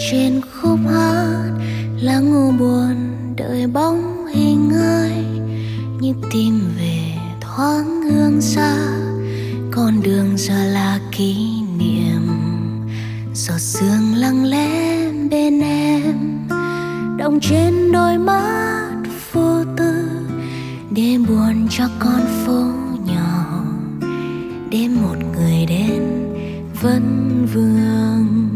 trên khúc hát lắng ngủ buồn đợi bóng hình ai, như tìm về thoáng hương xa. Con đường giờ là kỷ niệm, giọt sương lặng lẽ bên em, động trên đôi mắt vô tư, để buồn cho con phố nhỏ, để một người đến vẫn vương.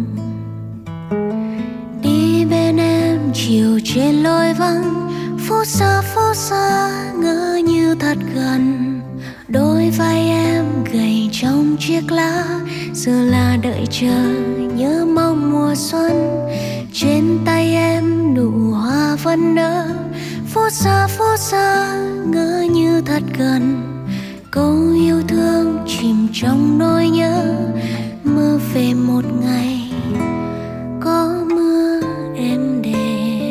Đi bên em chiều trên lối vắng, phố xa ngỡ như thật gần. Đôi vai em gầy trong chiếc lá, giờ là đợi chờ nhớ mong mùa xuân. Trên tay em nụ hoa vẫn nở, phố xa ngỡ như thật gần. Câu yêu thương chìm trong nỗi nhớ, mơ về một ngày có mưa êm đềm.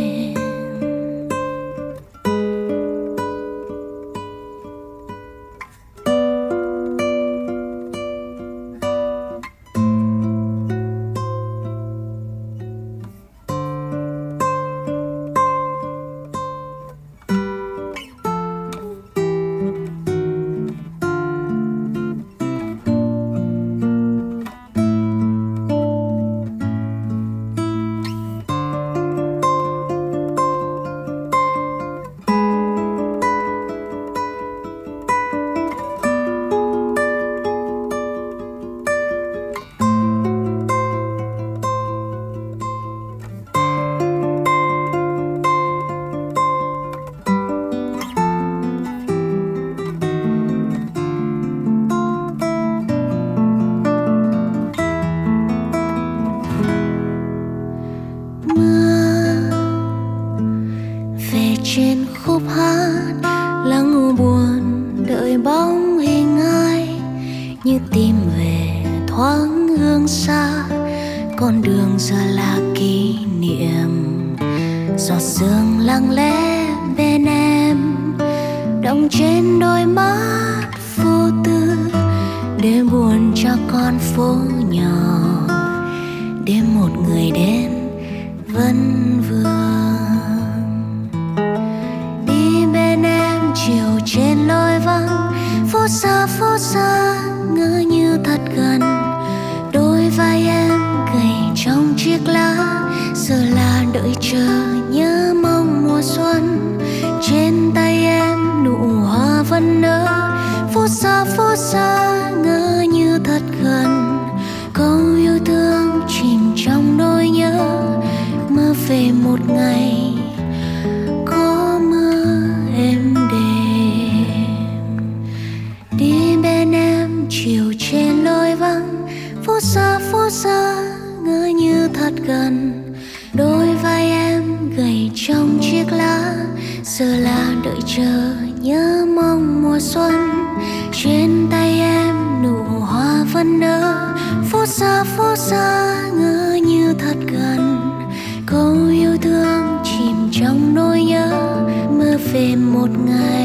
Trên khúc hát lắng ngủ buồn đợi bóng hình ai, như tìm về thoáng hương xa. Con đường giờ là kỷ niệm, giọt sương lặng lẽ bên em, động trên đôi mắt vô tư, để buồn cho con phố nhỏ, để một người đến vẫn vương. Chiều trên lối vắng, phố xa ngỡ như thật gần. Đôi vai em gầy trong chiếc lá, giờ là đợi chờ nhớ mong mùa xuân. Trên tay em nụ hoa vẫn nở, phố xa ngỡ như thật gần. Câu yêu thương chìm trong nỗi nhớ, mơ về một ngày có mưa êm đềm. Đi bên em chiều trên lối vắng, phố xa ngỡ như thật gần. Đôi vai em gầy trong chiếc lá, giờ là đợi chờ nhớ mong mùa xuân. Trên tay em nụ hoa vẫn nở, phố xa ngỡ như thật gần. Câu yêu thương chìm trong nỗi nhớ, mơ về một ngày